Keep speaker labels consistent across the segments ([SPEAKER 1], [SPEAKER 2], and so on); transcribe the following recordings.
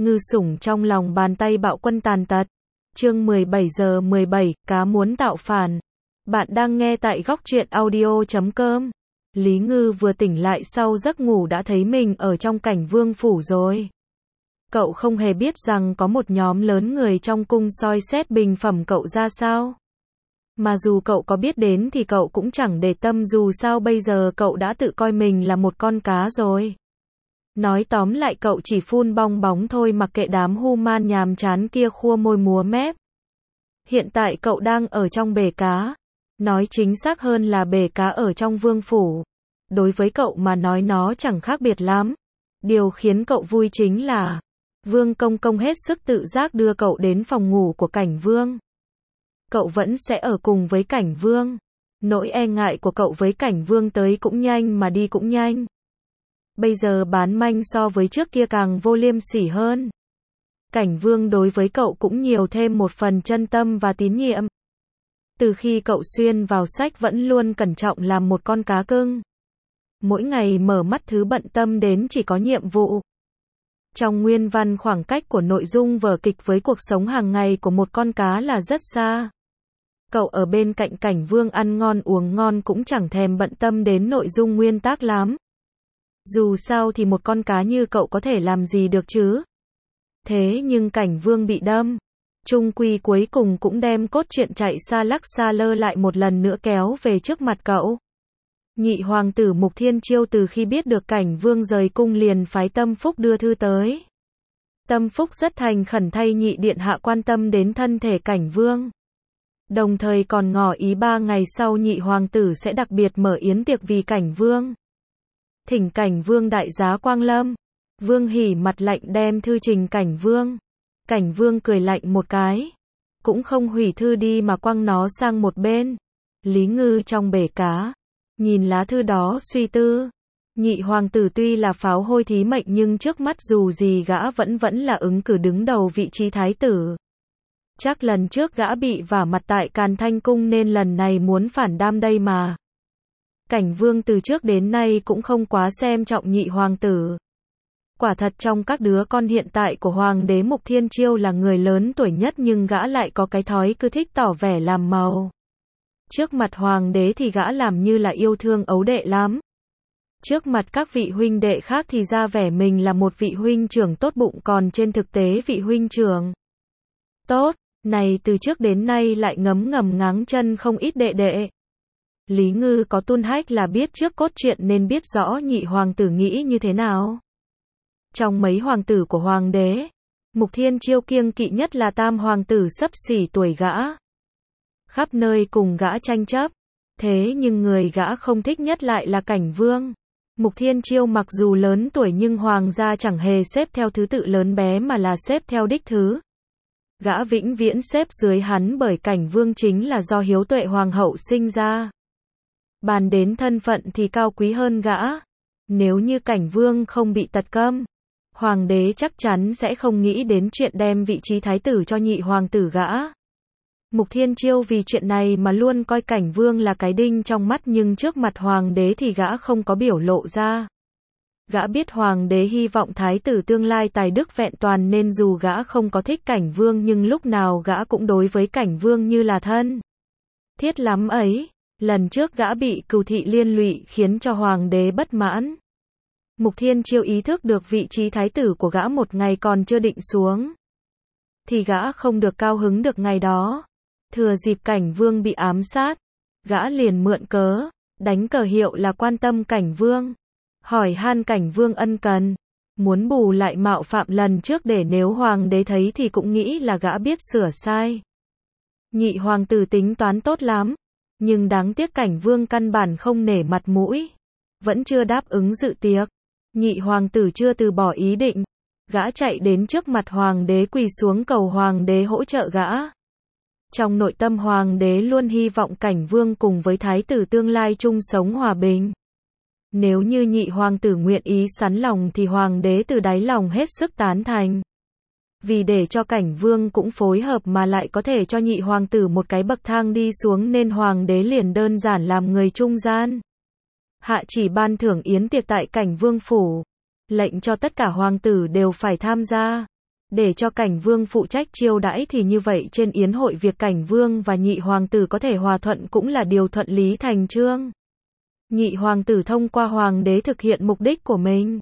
[SPEAKER 1] Ngư sủng trong lòng bàn tay bạo quân tàn tật. Chương 17 giờ 17, cá muốn tạo phản. Bạn đang nghe tại góc truyện audio.com. Lý Ngư vừa tỉnh lại sau giấc ngủ đã thấy mình ở trong cảnh vương phủ rồi. Cậu không hề biết rằng có một nhóm lớn người trong cung soi xét bình phẩm cậu ra sao. Mà dù cậu có biết đến thì cậu cũng chẳng để tâm, dù sao bây giờ cậu đã tự coi mình là một con cá rồi. Nói tóm lại cậu chỉ phun bong bóng thôi, mặc kệ đám human nhàm chán kia khua môi múa mép. Hiện tại cậu đang ở trong bể cá. Nói chính xác hơn là bể cá ở trong vương phủ. Đối với cậu mà nói nó chẳng khác biệt lắm. Điều khiến cậu vui chính là Vương Công Công hết sức tự giác đưa cậu đến phòng ngủ của cảnh vương. Cậu vẫn sẽ ở cùng với cảnh vương. Nỗi e ngại của cậu với cảnh vương tới cũng nhanh mà đi cũng nhanh. Bây giờ bán manh so với trước kia càng vô liêm sỉ hơn. Cảnh vương đối với cậu cũng nhiều thêm một phần chân tâm và tín nhiệm. Từ khi cậu xuyên vào sách vẫn luôn cẩn trọng làm một con cá cưng. Mỗi ngày mở mắt thứ bận tâm đến chỉ có nhiệm vụ. Trong nguyên văn, khoảng cách của nội dung vở kịch với cuộc sống hàng ngày của một con cá là rất xa. Cậu ở bên cạnh cảnh vương ăn ngon uống ngon cũng chẳng thèm bận tâm đến nội dung nguyên tác lắm. Dù sao thì một con cá như cậu có thể làm gì được chứ. Thế nhưng cảnh vương bị đâm. Chung quy cuối cùng cũng đem cốt truyện chạy xa lắc xa lơ lại một lần nữa kéo về trước mặt cậu. Nhị hoàng tử Mục Thiên Chiêu từ khi biết được cảnh vương rời cung liền phái Tâm Phúc đưa thư tới. Tâm Phúc rất thành khẩn thay nhị điện hạ quan tâm đến thân thể cảnh vương. Đồng thời còn ngỏ ý 3 ngày sau nhị hoàng tử sẽ đặc biệt mở yến tiệc vì cảnh vương. Thỉnh cảnh vương đại giá quang lâm. Vương Hỉ mặt lạnh đem thư trình cảnh vương. Cảnh vương cười lạnh một cái. Cũng không hủy thư đi mà quăng nó sang một bên. Lý Ngư trong bể cá. Nhìn lá thư đó suy tư. Nhị hoàng tử tuy là pháo hôi thí mệnh nhưng trước mắt dù gì gã vẫn là ứng cử đứng đầu vị trí thái tử. Chắc lần trước gã bị vả mặt tại Càn Thanh Cung nên lần này muốn phản đam đây mà. Cảnh vương từ trước đến nay cũng không quá xem trọng nhị hoàng tử. Quả thật trong các đứa con hiện tại của hoàng đế Mục Thiên Chiêu là người lớn tuổi nhất, nhưng gã lại có cái thói cứ thích tỏ vẻ làm màu. Trước mặt hoàng đế thì gã làm như là yêu thương ấu đệ lắm. Trước mặt các vị huynh đệ khác thì ra vẻ mình là một vị huynh trưởng tốt bụng, còn trên thực tế vị huynh trưởng tốt này từ trước đến nay lại ngấm ngầm ngáng chân không ít đệ đệ. Lý Ngư có tuôn hách là biết trước cốt truyện nên biết rõ nhị hoàng tử nghĩ như thế nào. Trong mấy hoàng tử của hoàng đế, Mục Thiên Chiêu kiêng kỵ nhất là tam hoàng tử xấp xỉ tuổi gã. Khắp nơi cùng gã tranh chấp. Thế nhưng người gã không thích nhất lại là cảnh vương. Mục Thiên Chiêu mặc dù lớn tuổi nhưng hoàng gia chẳng hề xếp theo thứ tự lớn bé mà là xếp theo đích thứ. Gã vĩnh viễn xếp dưới hắn bởi cảnh vương chính là do hiếu tuệ hoàng hậu sinh ra. Bàn đến thân phận thì cao quý hơn gã. Nếu như cảnh vương không bị tật câm, hoàng đế chắc chắn sẽ không nghĩ đến chuyện đem vị trí thái tử cho nhị hoàng tử gã. Mục Thiên Chiêu vì chuyện này mà luôn coi cảnh vương là cái đinh trong mắt, nhưng trước mặt hoàng đế thì gã không có biểu lộ ra. Gã biết hoàng đế hy vọng thái tử tương lai tài đức vẹn toàn nên dù gã không có thích cảnh vương nhưng lúc nào gã cũng đối với cảnh vương như là thân thiết lắm ấy. Lần trước gã bị Cừu thị liên lụy khiến cho hoàng đế bất mãn. Mục Thiên Chiêu ý thức được vị trí thái tử của gã một ngày còn chưa định xuống thì gã không được cao hứng được ngày đó. Thừa dịp cảnh vương bị ám sát, gã liền mượn cớ đánh cờ hiệu là quan tâm cảnh vương, hỏi han cảnh vương ân cần, muốn bù lại mạo phạm lần trước để nếu hoàng đế thấy thì cũng nghĩ là gã biết sửa sai. Nhị hoàng tử tính toán tốt lắm, nhưng đáng tiếc cảnh vương căn bản không nể mặt mũi, vẫn chưa đáp ứng dự tiệc. Nhị hoàng tử chưa từ bỏ ý định, gã chạy đến trước mặt hoàng đế quỳ xuống cầu hoàng đế hỗ trợ gã. Trong nội tâm hoàng đế luôn hy vọng cảnh vương cùng với thái tử tương lai chung sống hòa bình. Nếu như nhị hoàng tử nguyện ý sắn lòng thì hoàng đế từ đáy lòng hết sức tán thành. Vì để cho cảnh vương cũng phối hợp mà lại có thể cho nhị hoàng tử một cái bậc thang đi xuống nên hoàng đế liền đơn giản làm người trung gian. Hạ chỉ ban thưởng yến tiệc tại cảnh vương phủ, lệnh cho tất cả hoàng tử đều phải tham gia. để cho Cảnh Vương phụ trách chiêu đãi thì như vậy trên yến hội việc Cảnh Vương và nhị hoàng tử có thể hòa thuận cũng là điều thuận lý thành chương. Nhị hoàng tử thông qua hoàng đế thực hiện mục đích của mình.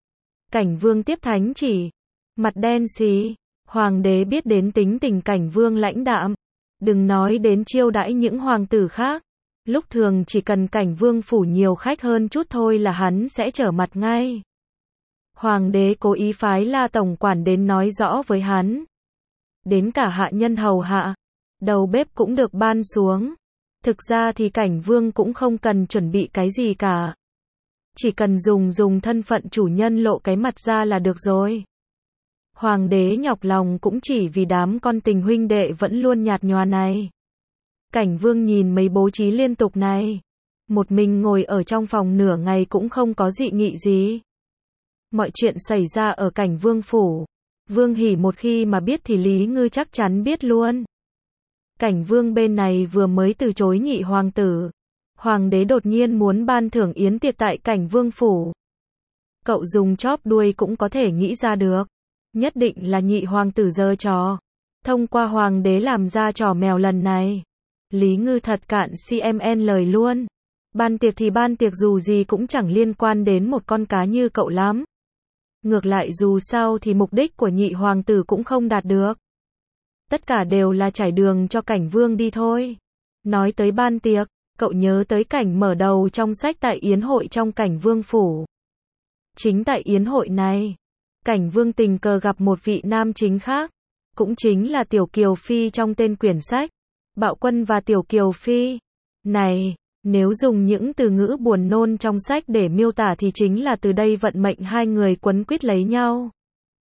[SPEAKER 1] Cảnh Vương tiếp thánh chỉ, mặt đen xì, hoàng đế biết đến tính tình Cảnh Vương lãnh đạm, đừng nói đến chiêu đãi những hoàng tử khác, lúc thường chỉ cần Cảnh Vương phủ nhiều khách hơn chút thôi là hắn sẽ trở mặt ngay. Hoàng đế cố ý phái La tổng quản đến nói rõ với hắn. Đến cả hạ nhân hầu hạ, đầu bếp cũng được ban xuống. Thực ra thì Cảnh Vương cũng không cần chuẩn bị cái gì cả. Chỉ cần dùng thân phận chủ nhân lộ cái mặt ra là được rồi. Hoàng đế nhọc lòng cũng chỉ vì đám con tình huynh đệ vẫn luôn nhạt nhòa này. Cảnh Vương nhìn mấy bố trí liên tục này. Một mình ngồi ở trong phòng nửa ngày cũng không có dị nghị gì. Mọi chuyện xảy ra ở Cảnh Vương phủ. Vương Hỉ một khi mà biết thì Lý Ngư chắc chắn biết luôn. Cảnh Vương bên này vừa mới từ chối nhị hoàng tử. Hoàng đế đột nhiên muốn ban thưởng yến tiệc tại Cảnh Vương phủ. Cậu dùng chóp đuôi cũng có thể nghĩ ra được. Nhất định là nhị hoàng tử giơ trò. Thông qua hoàng đế làm ra trò mèo lần này. Lý Ngư thật cạn CMN lời luôn. Ban tiệc thì ban tiệc dù gì cũng chẳng liên quan đến một con cá như cậu lắm. Ngược lại dù sao thì mục đích của nhị hoàng tử cũng không đạt được. Tất cả đều là trải đường cho Cảnh Vương đi thôi. Nói tới ban tiệc, cậu nhớ tới cảnh mở đầu trong sách tại yến hội trong Cảnh Vương phủ. Chính tại yến hội này, Cảnh Vương tình cờ gặp một vị nam chính khác, cũng chính là Tiểu Kiều Phi trong tên quyển sách, Bạo Quân và Tiểu Kiều Phi. Này, nếu dùng những từ ngữ buồn nôn trong sách để miêu tả thì chính là từ đây vận mệnh hai người quấn quýt lấy nhau.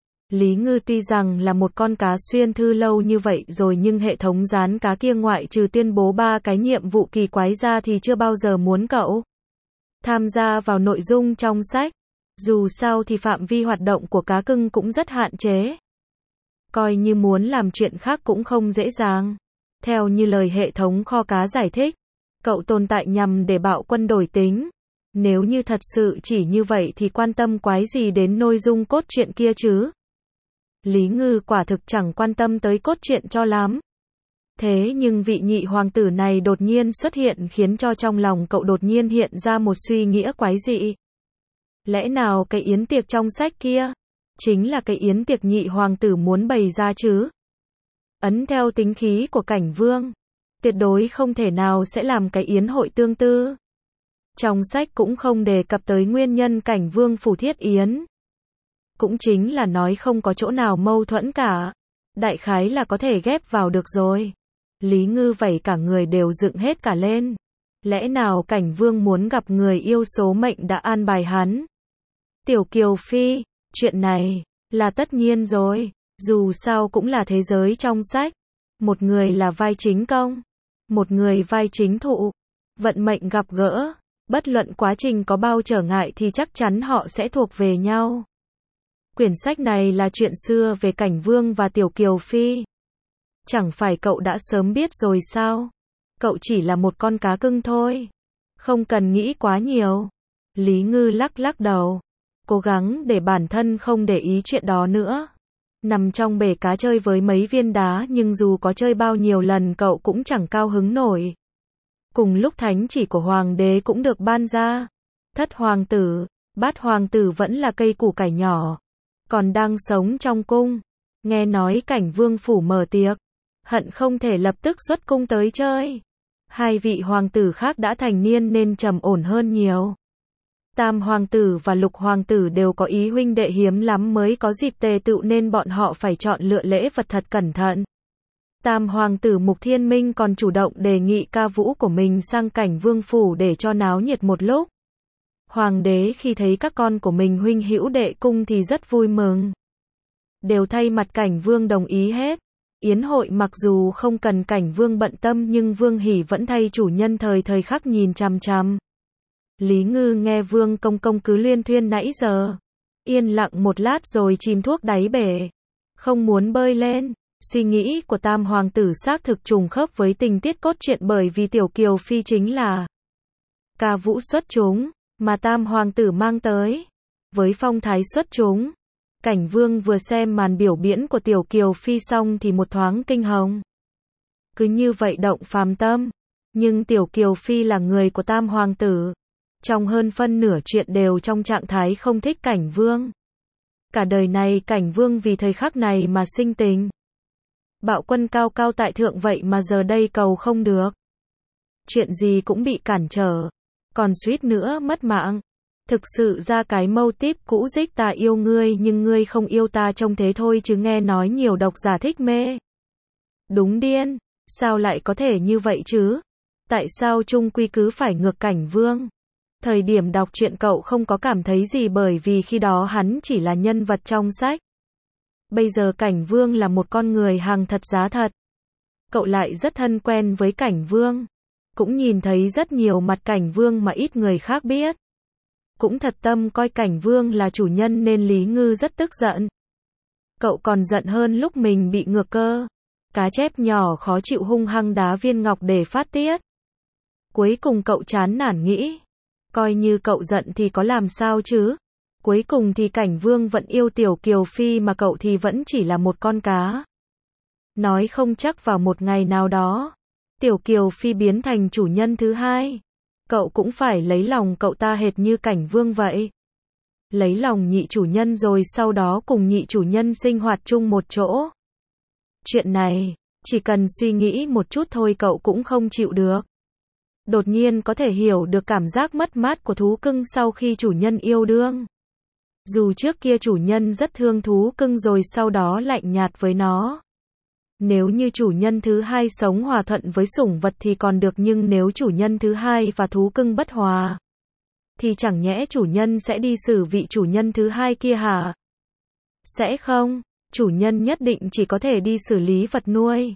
[SPEAKER 1] Lý Ngư tuy rằng là một con cá xuyên thư lâu như vậy rồi nhưng hệ thống rán cá kia ngoại trừ tuyên bố 3 cái nhiệm vụ kỳ quái ra thì chưa bao giờ muốn cậu tham gia vào nội dung trong sách. Dù sao thì phạm vi hoạt động của cá cưng cũng rất hạn chế. Coi như muốn làm chuyện khác cũng không dễ dàng. Theo như lời hệ thống kho cá giải thích, cậu tồn tại nhằm để Bạo Quân đổi tính. Nếu như thật sự chỉ như vậy thì quan tâm quái gì đến nội dung cốt truyện kia chứ? Lý Ngư quả thực chẳng quan tâm tới cốt truyện cho lắm. Thế nhưng vị nhị hoàng tử này đột nhiên xuất hiện khiến cho trong lòng cậu đột nhiên hiện ra một suy nghĩa quái dị. Lẽ nào cái yến tiệc trong sách kia chính là cái yến tiệc nhị hoàng tử muốn bày ra chứ? Ấn theo tính khí của Cảnh Vương, tuyệt đối không thể nào sẽ làm cái yến hội tương tư. Trong sách cũng không đề cập tới nguyên nhân Cảnh Vương phủ thiết yến. Cũng chính là nói không có chỗ nào mâu thuẫn cả. Đại khái là có thể ghép vào được rồi. Lý Ngư vẩy cả người đều dựng hết cả lên. Lẽ nào Cảnh Vương muốn gặp người yêu số mệnh đã an bài hắn? Tiểu Kiều Phi, chuyện này là tất nhiên rồi. Dù sao cũng là thế giới trong sách. Một người là vai chính công, một người vai chính thụ. Vận mệnh gặp gỡ, bất luận quá trình có bao trở ngại thì chắc chắn họ sẽ thuộc về nhau. Quyển sách này là chuyện xưa về Cảnh Vương và Tiểu Kiều Phi. Chẳng phải cậu đã sớm biết rồi sao? Cậu chỉ là một con cá cưng thôi. Không cần nghĩ quá nhiều. Lý Ngư lắc lắc đầu. Cố gắng để bản thân không để ý chuyện đó nữa. Nằm trong bể cá chơi với mấy viên đá nhưng dù có chơi bao nhiêu lần cậu cũng chẳng cao hứng nổi. Cùng lúc thánh chỉ của hoàng đế cũng được ban ra. Thất hoàng tử, bát hoàng tử vẫn là cây củ cải nhỏ. Còn đang sống trong cung. Nghe nói Cảnh Vương phủ mở tiệc. Hận không thể lập tức xuất cung tới chơi. Hai vị hoàng tử khác đã thành niên nên trầm ổn hơn nhiều. Tam hoàng tử và lục hoàng tử đều có ý huynh đệ hiếm lắm mới có dịp tề tựu nên bọn họ phải chọn lựa lễ vật thật cẩn thận. Tam hoàng tử Mục Thiên Minh còn chủ động đề nghị ca vũ của mình sang Cảnh Vương phủ để cho náo nhiệt một lúc. Hoàng đế khi thấy các con của mình huynh hữu đệ cung thì rất vui mừng. Đều thay mặt Cảnh Vương đồng ý hết. Yến hội mặc dù không cần Cảnh Vương bận tâm nhưng Vương Hỉ vẫn thay chủ nhân thời khắc nhìn chằm chằm. Lý Ngư nghe Vương công công cứ liên thuyên nãy giờ. Yên lặng một lát rồi chìm thuốc đáy bể. Không muốn bơi lên. Suy nghĩ của Tam hoàng tử xác thực trùng khớp với tình tiết cốt truyện bởi vì Tiểu Kiều Phi chính là ca vũ xuất chúng mà Tam hoàng tử mang tới. Với phong thái xuất chúng, Cảnh Vương vừa xem màn biểu diễn của Tiểu Kiều Phi xong thì một thoáng kinh hồng. Cứ như vậy động phàm tâm. Nhưng Tiểu Kiều Phi là người của Tam Hoàng tử. Trong hơn phân nửa chuyện đều trong trạng thái không thích Cảnh Vương. Cả đời này Cảnh Vương vì thời khắc này mà sinh tình. Bạo Quân cao cao tại thượng vậy mà giờ đây cầu không được. Chuyện gì cũng bị cản trở. Còn suýt nữa mất mạng. Thực sự ra cái mâu típ cũ dích ta yêu ngươi nhưng ngươi không yêu ta trông thế thôi chứ nghe nói nhiều độc giả thích mê. Đúng điên. Sao lại có thể như vậy chứ? Tại sao chung quy cứ phải ngược Cảnh Vương? Thời điểm đọc truyện cậu không có cảm thấy gì bởi vì khi đó hắn chỉ là nhân vật trong sách. Bây giờ Cảnh Vương là một con người hàng thật giá thật. Cậu lại rất thân quen với Cảnh Vương. Cũng nhìn thấy rất nhiều mặt Cảnh Vương mà ít người khác biết. Cũng thật tâm coi Cảnh Vương là chủ nhân nên Lý Ngư rất tức giận. Cậu còn giận hơn lúc mình bị ngược cơ. Cá chép nhỏ khó chịu hung hăng đá viên ngọc để phát tiết. Cuối cùng cậu chán nản nghĩ. Coi như cậu giận thì có làm sao chứ? Cuối cùng thì Cảnh Vương vẫn yêu Tiểu Kiều Phi mà cậu thì vẫn chỉ là một con cá. Nói không chắc vào một ngày nào đó, Tiểu Kiều Phi biến thành chủ nhân thứ hai. Cậu cũng phải lấy lòng cậu ta hệt như Cảnh Vương vậy. Lấy lòng nhị chủ nhân rồi sau đó cùng nhị chủ nhân sinh hoạt chung một chỗ. Chuyện này, chỉ cần suy nghĩ một chút thôi cậu cũng không chịu được. Đột nhiên có thể hiểu được cảm giác mất mát của thú cưng sau khi chủ nhân yêu đương. Dù trước kia chủ nhân rất thương thú cưng rồi sau đó lạnh nhạt với nó. Nếu như chủ nhân thứ hai sống hòa thuận với sủng vật thì còn được nhưng nếu chủ nhân thứ hai và thú cưng bất hòa, thì chẳng nhẽ chủ nhân sẽ đi xử vị chủ nhân thứ hai kia hả? Sẽ không, chủ nhân nhất định chỉ có thể đi xử lý vật nuôi.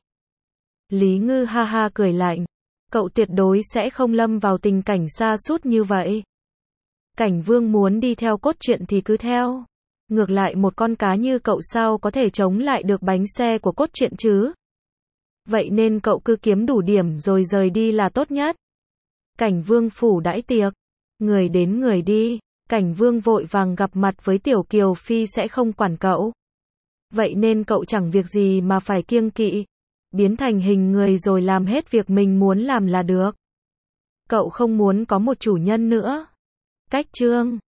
[SPEAKER 1] Lý Ngư ha ha cười lạnh. Cậu tuyệt đối sẽ không lâm vào tình cảnh sa sút như vậy. Cảnh Vương muốn đi theo cốt truyện thì cứ theo. Ngược lại một con cá như cậu sao có thể chống lại được bánh xe của cốt truyện chứ? Vậy nên cậu cứ kiếm đủ điểm rồi rời đi là tốt nhất. Cảnh Vương phủ đãi tiệc. Người đến người đi. Cảnh Vương vội vàng gặp mặt với Tiểu Kiều Phi sẽ không quản cậu. Vậy nên cậu chẳng việc gì mà phải kiêng kỵ. Biến thành hình người rồi làm hết việc mình muốn làm là được. Cậu không muốn có một chủ nhân nữa. Cách chương